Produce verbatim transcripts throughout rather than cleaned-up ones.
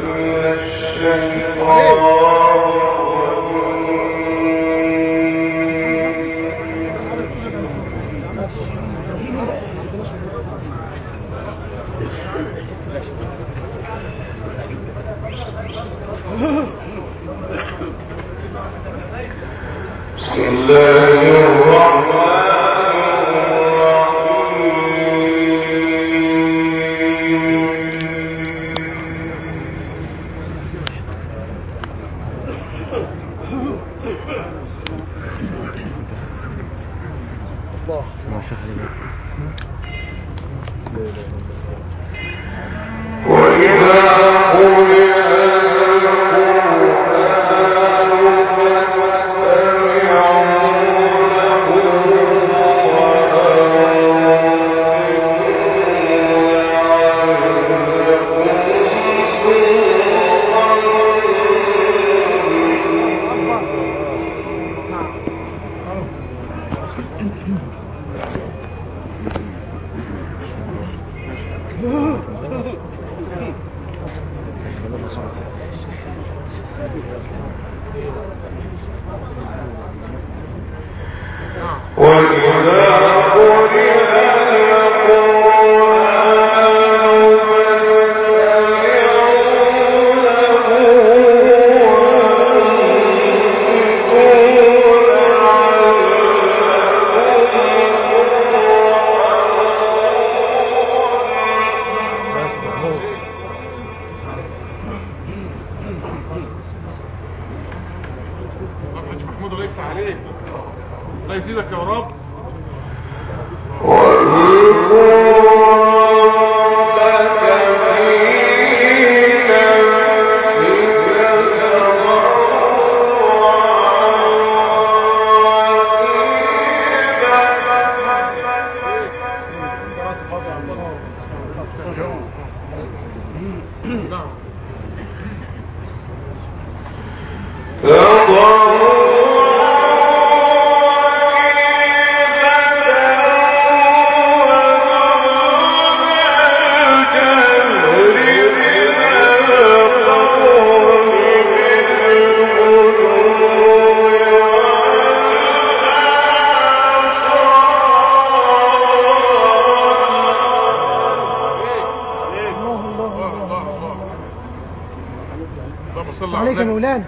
عليك يا مولانا.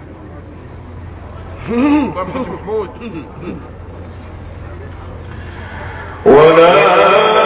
طب حاج محمود ولا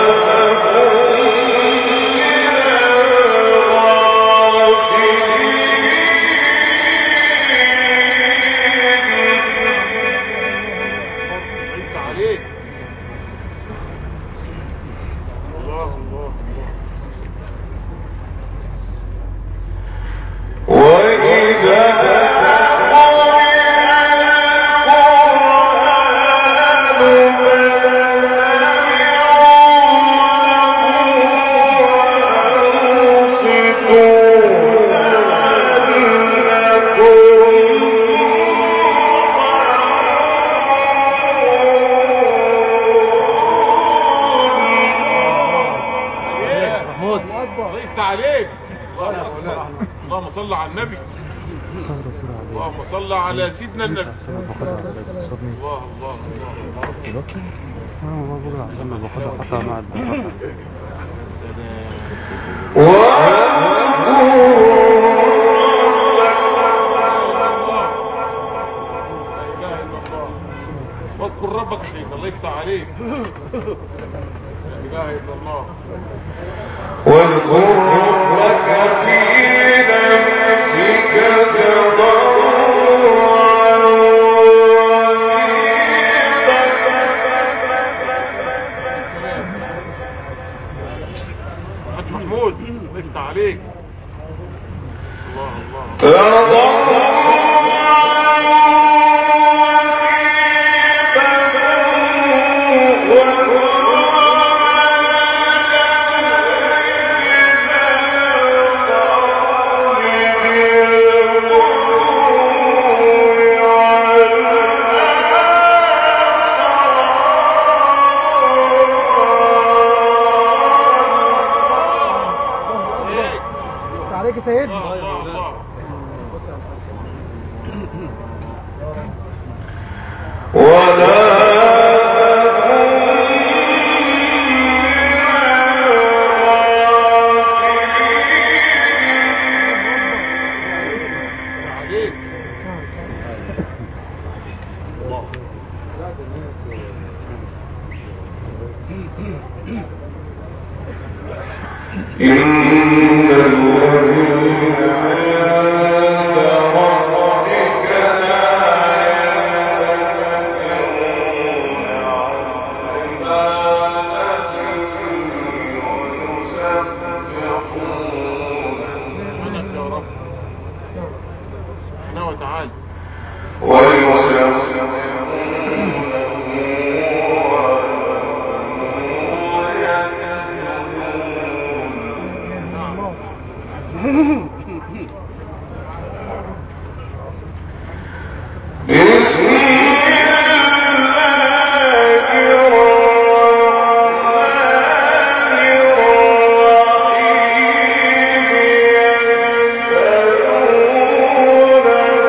اللهم صل على النبي. اللهم صل على سيدنا النبي. الله الله الله واذكر ربك يا سيدنا الله يفتح عليك. لا اله الا الله. واذكر ربك في نفسك تضرعا حاج محمود الله يفتح عليك. الله الله تضرعا عليك يا سيدنا. الله الله إن الذين عند ربك لا يستكبرون عن عبادته ويسبحون منك يا رب سبحانه وتعالى بسم الله الرحمن الرحيم يسألونك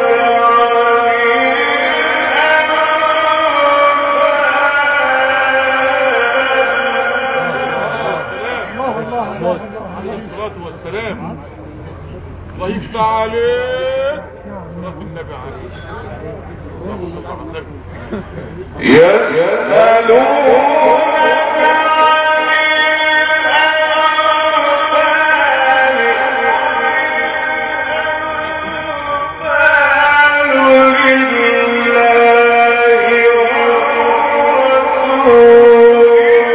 عليه الصلاة والسلام. الله يفتح عليك صلاة النبي عليه. اللهم صل على النبي. يسألونك عن الأنفال لله والرسول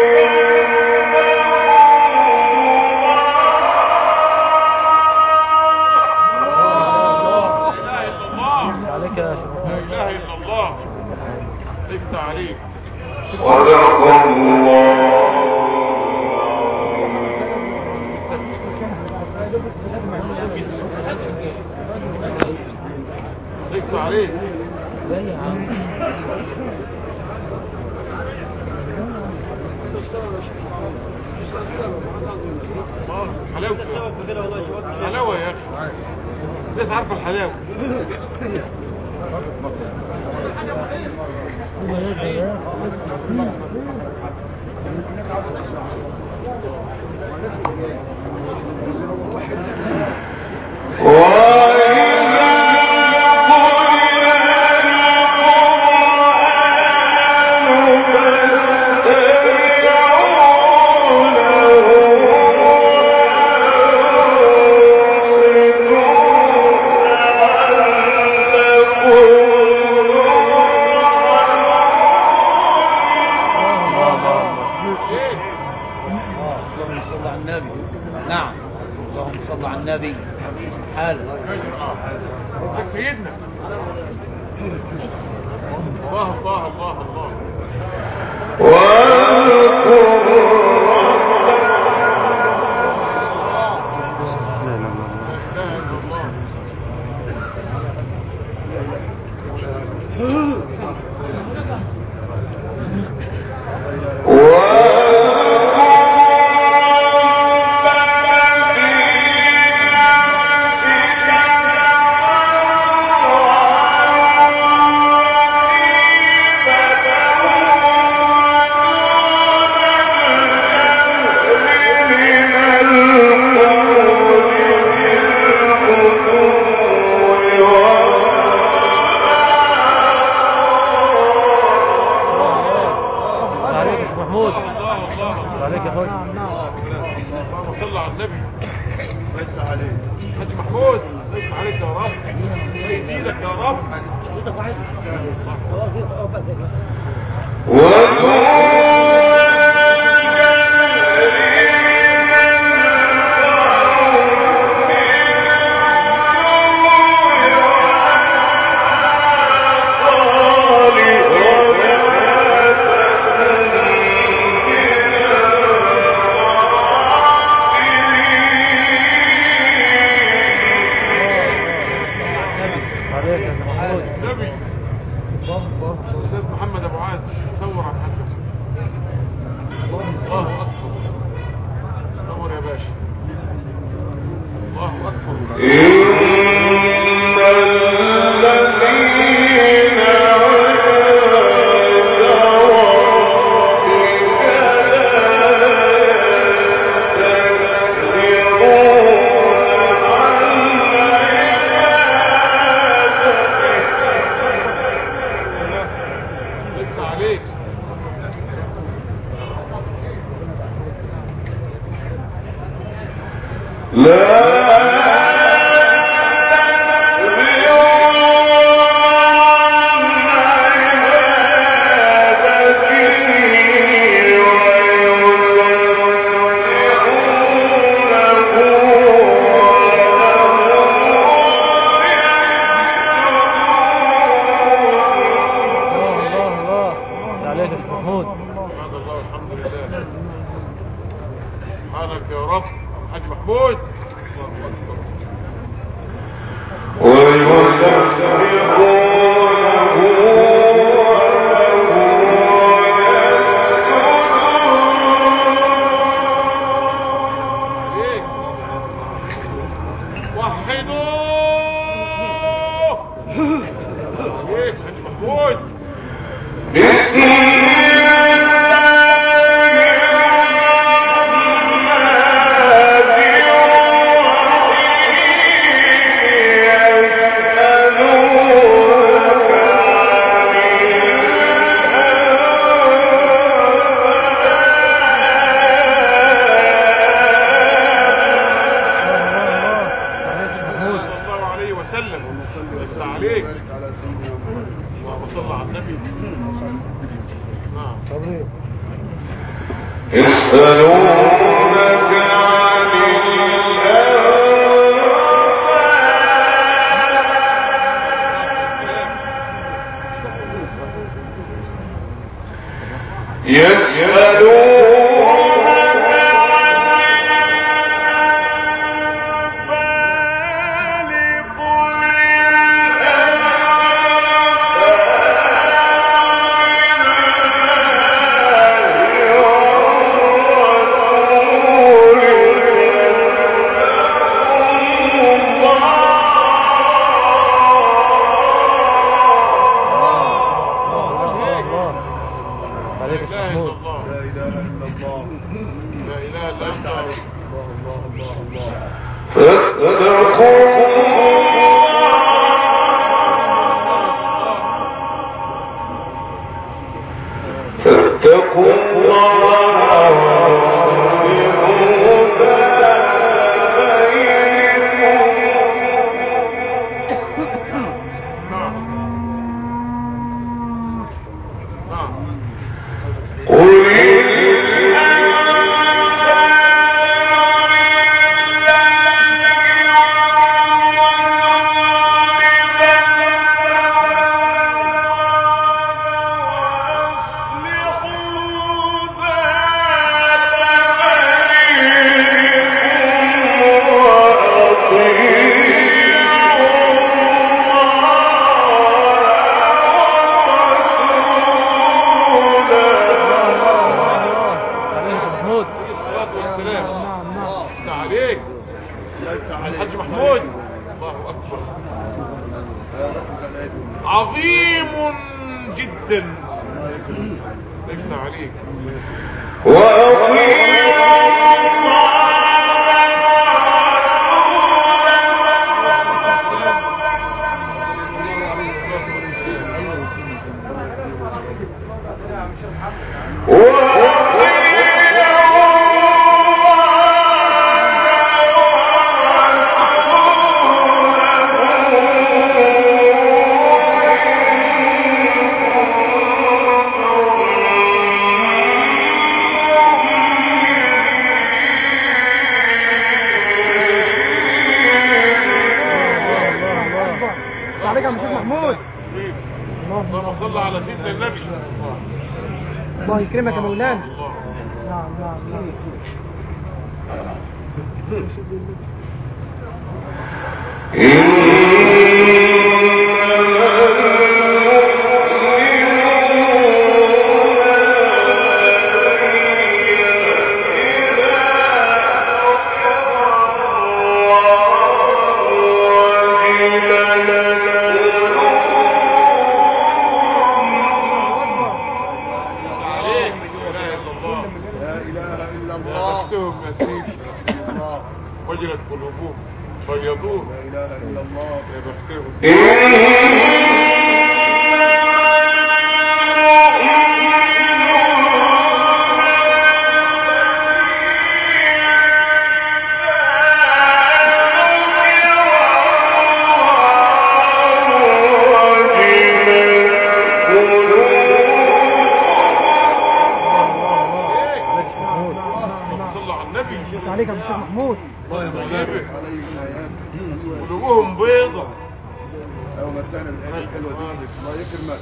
عليك. صدق الله. ضيفت عليك. حلاوة حلاوة يا اخي بس عارفه الحلاوة. النبي حال سيدنا. الله الله الله الله. الله يكرمك يا مولانا. نعم نعم نعم. وجلت قلوبهم فيضوه لا اله الا الله يا بختهم. محمود. الله يبارك قلوبهم بيضة. اول ما طلعنا من الايه الحلوه دي الله يكرمك.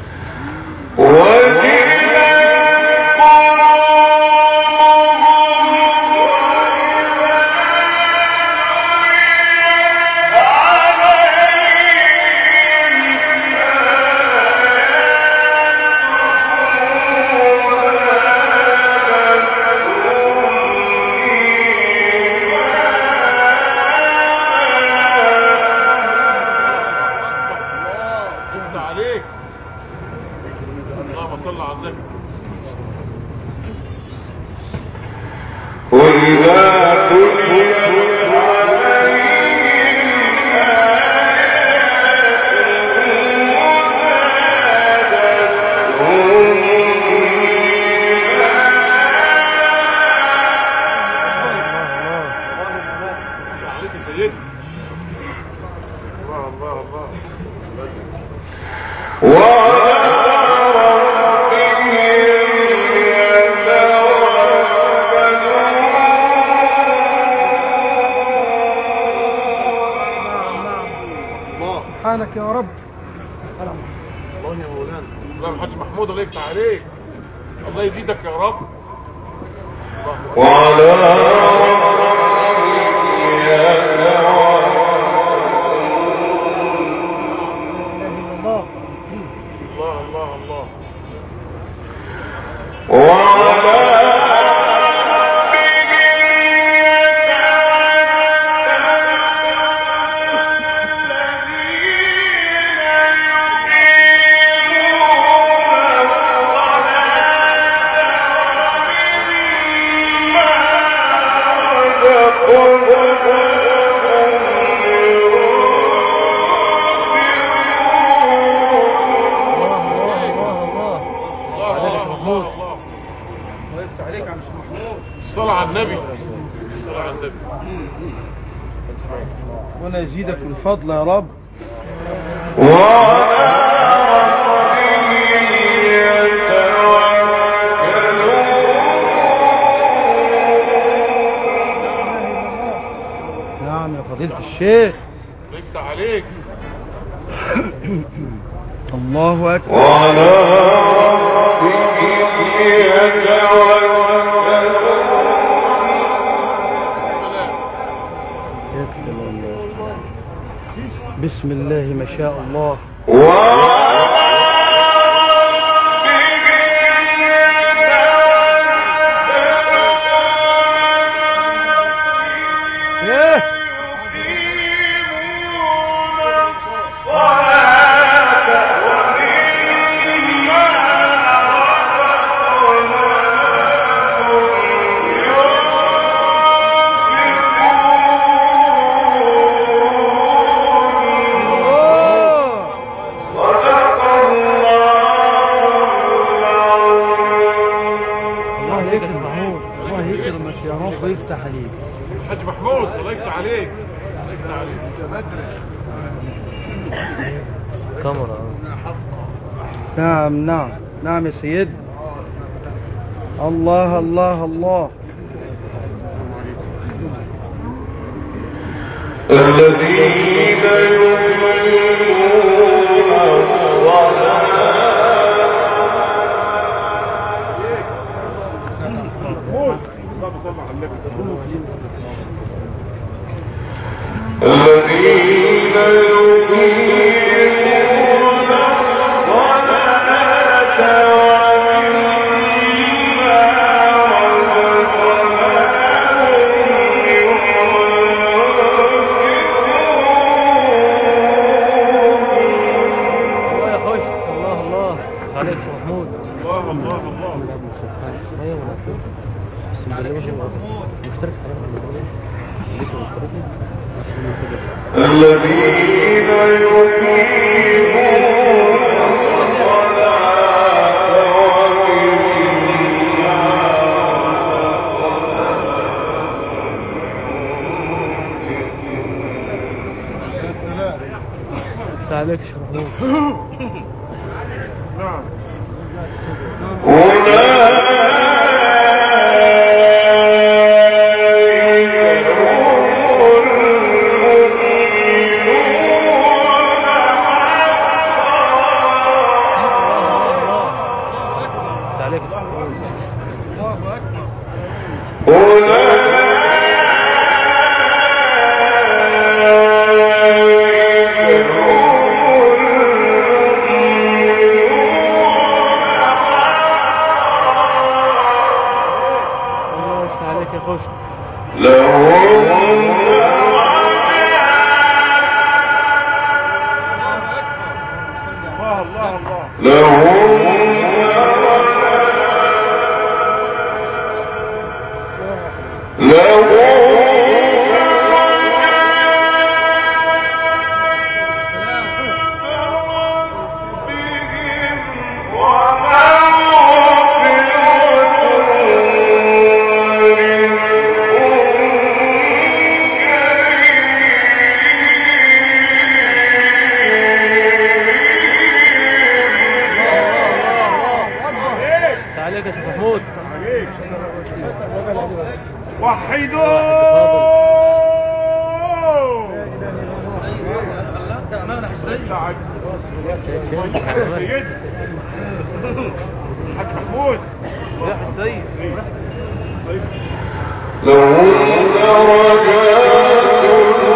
سبحانك يا رب. الله يا مولانا. الله يا حاج محمود الله يفتح عليك. الله يزيدك يا رب. وعلى الله الله الله الله. وعلى الصلاة على النبي. الصلاة على النبي. وانا يزيدك من فضل يا رب. نعم يا فضيلة الشيخ. يفتح عليك. الله أكبر. وعلى ربهم يتوكلون. بسم الله ما شاء الله. يفتح عليك حاج محمود الله يفتح عليك. الله يفتح عليك. كاميرا. نعم نعم نعم يا سيد. الله الله الله. الذين يقيمون الصلاة الذين يقيمون الصلاة ومما رزقناهم ينفقون. الله يا خوش. الله الله عليك يا محمود. الله الله الله. ايوه بس مشترك الذين يقيمون الصلاة ومما رزقناهم عليك يا محمود. نعم. أولئك بتاعك سيد حاج محمود راح السيد طيب لهم درجات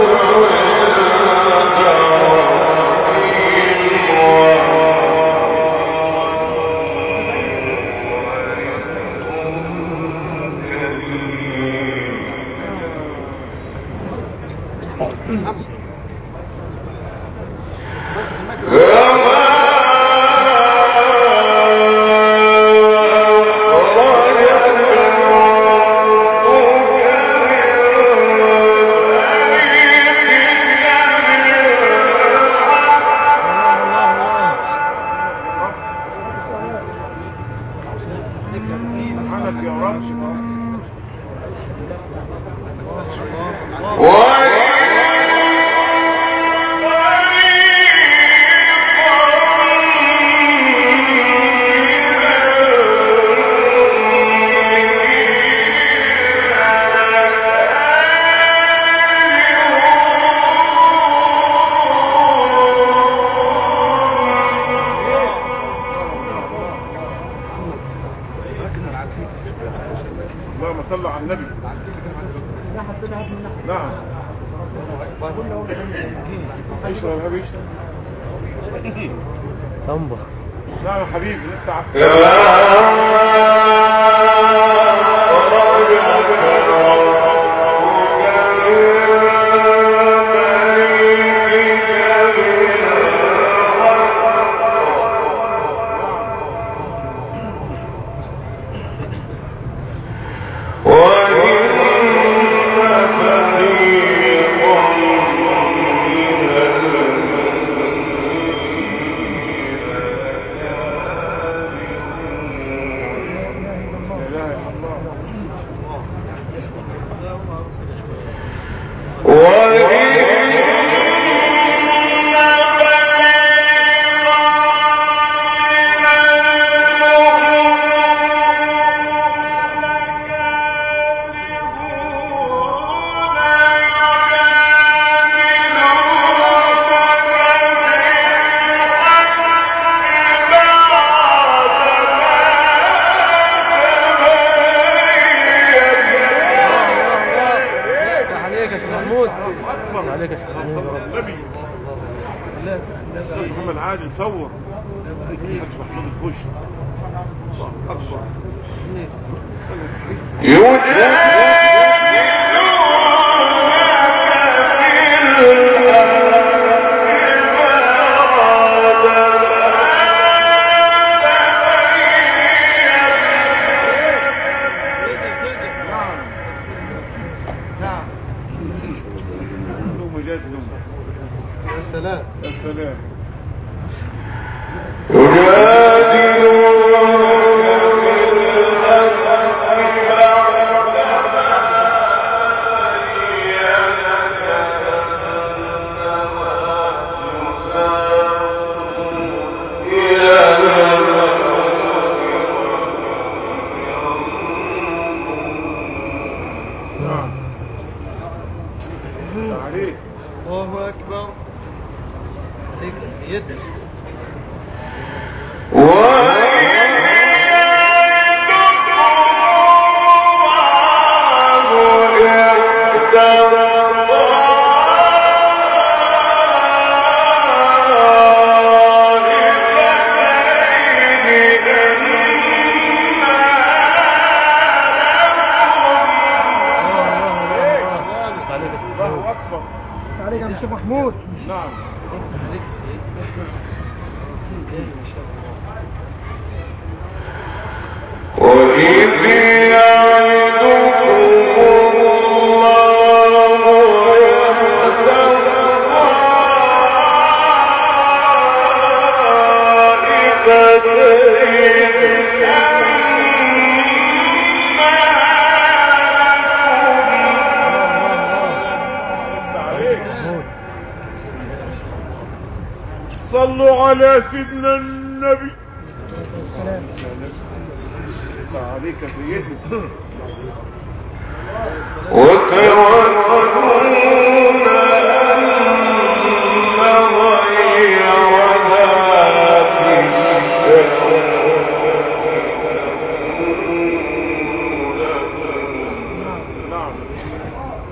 سبحانك يا رب اللهم صل على النبي. نعم اشرب يا باشا. طنبخ. نعم يا حبيبي انت عارف. عليك يا شيخ محمود. النبي الاستاذ محمد عادل صور حاج محمود البوش. الله اكبر. يا سلام يا سلام. عليك الله أكبر. عليك يدك. الله اكبر. عليك يا شيخ محمود. نعم عليك سيد. ما شاء الله. وإذ يعدكم صلوا على سيدنا النبي. عليك يا سيدنا. وتودون أن غير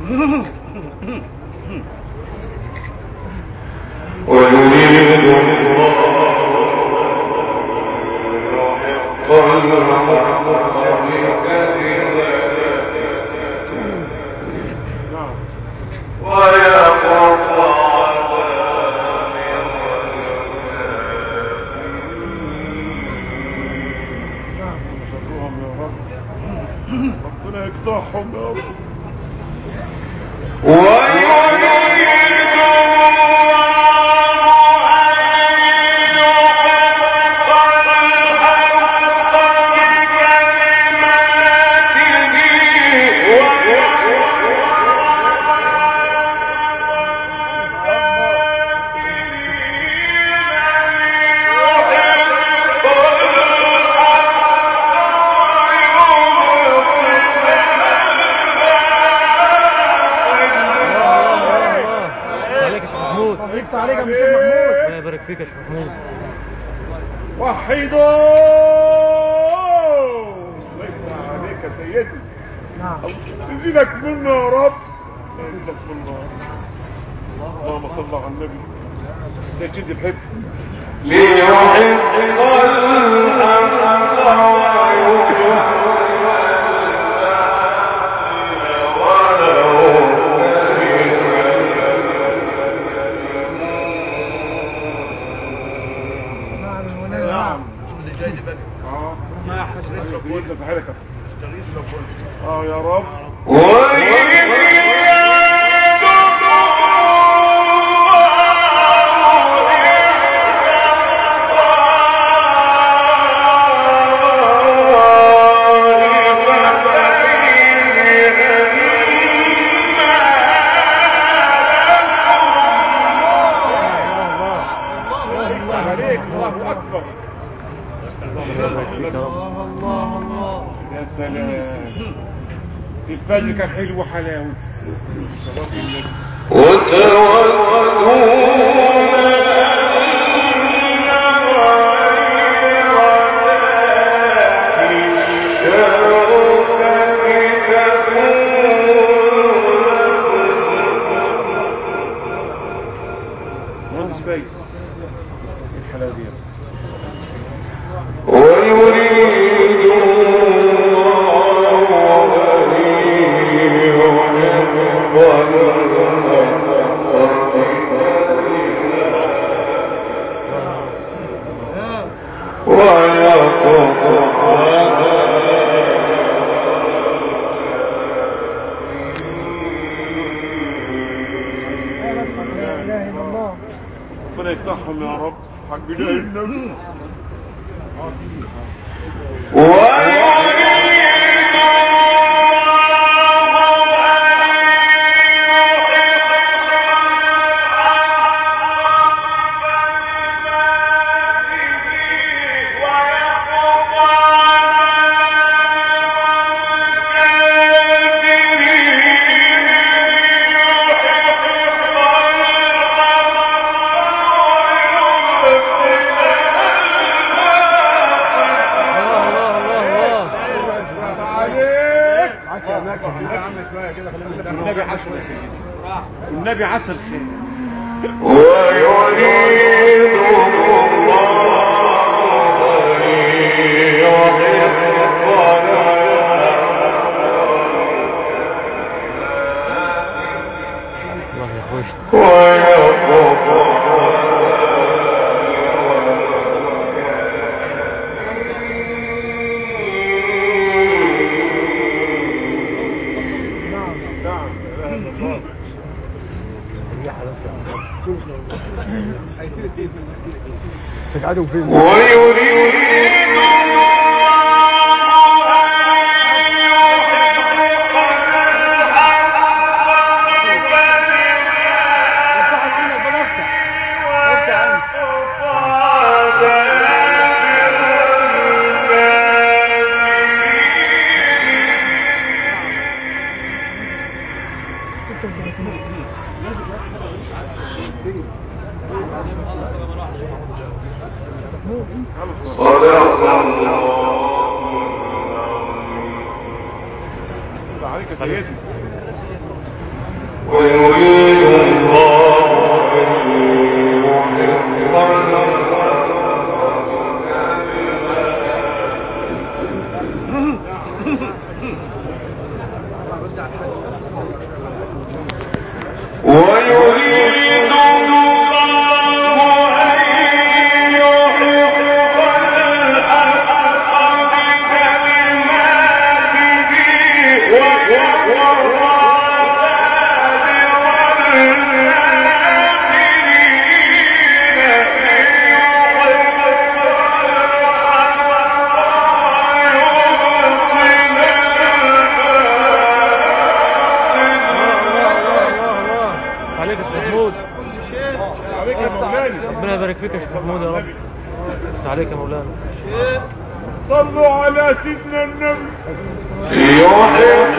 ويريد الله يحق الحق بكلماته ويقطع ربنا يقطعهم يا رب. عليك يا مشيخ محمود. الله يبارك فيك يا شيخ محمود. وحدوا الله يفتح عليك يا سيدي. نعم يزيدك منه يا رب. يزيدك منه يا رب. اللهم صل على النبي. زي جزء الحب ليحق الحق اه يا رب. عليك الله اكبر. الله الله يا سلام. الفجر كان حلو وحلاوه. صلاه النبي. مهندس فايز الحلاوه دي. ويريد ربنا يفتحهم يا رب. حق لا النبي. والنبي عسل يا سيدي. والنبي عسل خير. ويريد الله الله يخوش. سجعدوا فين؟ ويريد عليك يا سيدي. عليك يا شيخ محمود. عليك يا مولانا. ربنا يبارك فيك يا شيخ محمود يا رب. افتح عليك يا مولانا. صلوا على سيدنا النبي. يحب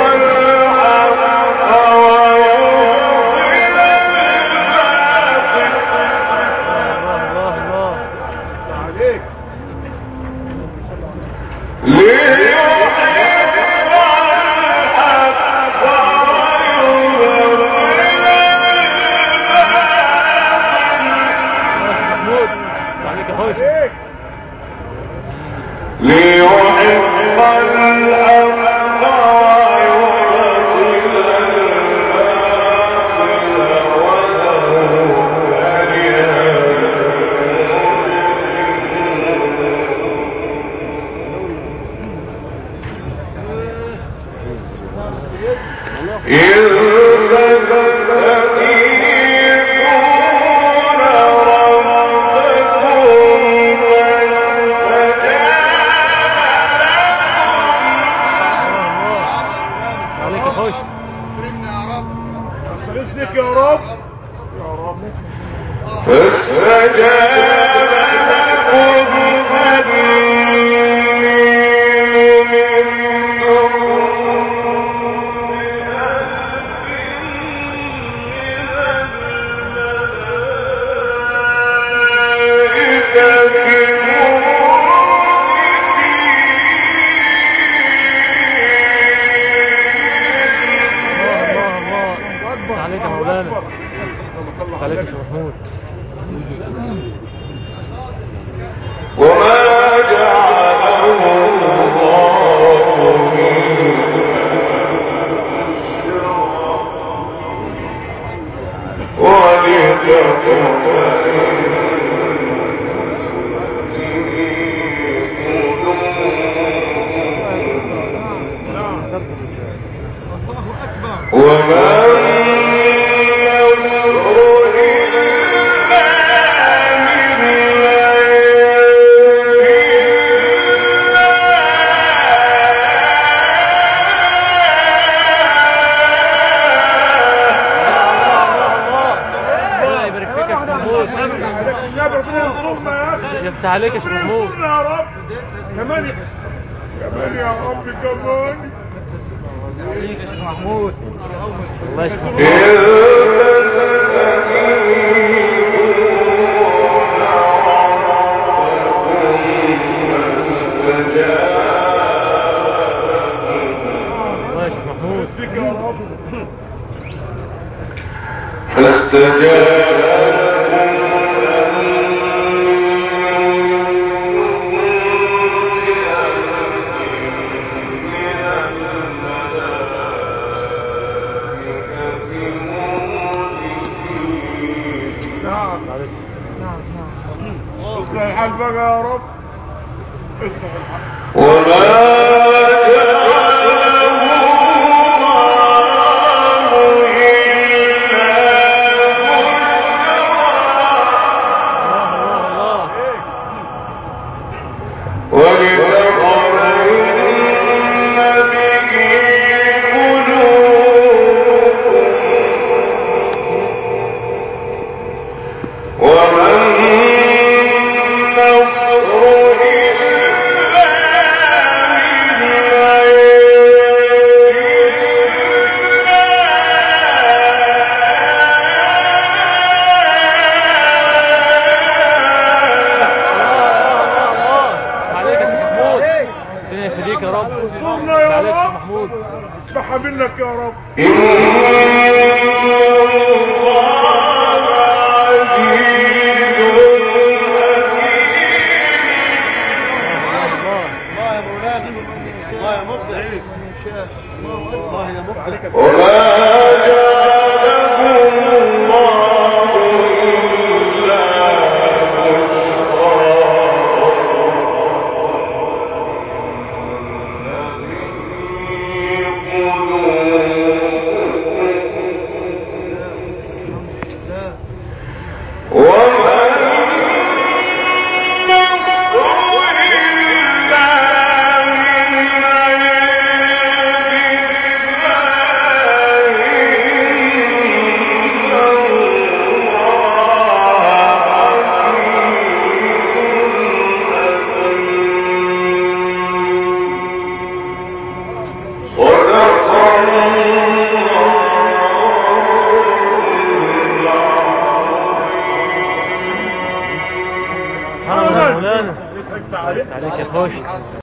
الحق ويبطل الباطل. الله الله عليك. ليحب الحق ويبطل محمود عليك يا خوش. ليحب الحق ويبطل الباطل ولو كره إذ تستغيثون ربكم عليك يا خوش. أخلصنك يا رب. يا رب. فاستجاب لكم عليك يا مولانا. عليك يا شيخ محمود. وما جعله الله وما يفتح عليك يا شيخ محمود. يا رب. كمان كمان يا رب كمان. عليك يا شيخ محمود. الله يا شيخ محمود. الله يا شيخ محمود. فاستجاب اصلح الحال بقى يا رب. اصلح الحال. وما جعله الله إلا بشرى ولتطمئن به قلوبكم وما النصر إلا من عليك يا شيخ محمود. ربنا يخليك يا رب. انصرنا يا عليك يا شيخ رب. محمود. اسمعها منك يا رب. إن الله عزيز حكيم وما جعله الله إلا بشرى في قلوبكم عليك يا خش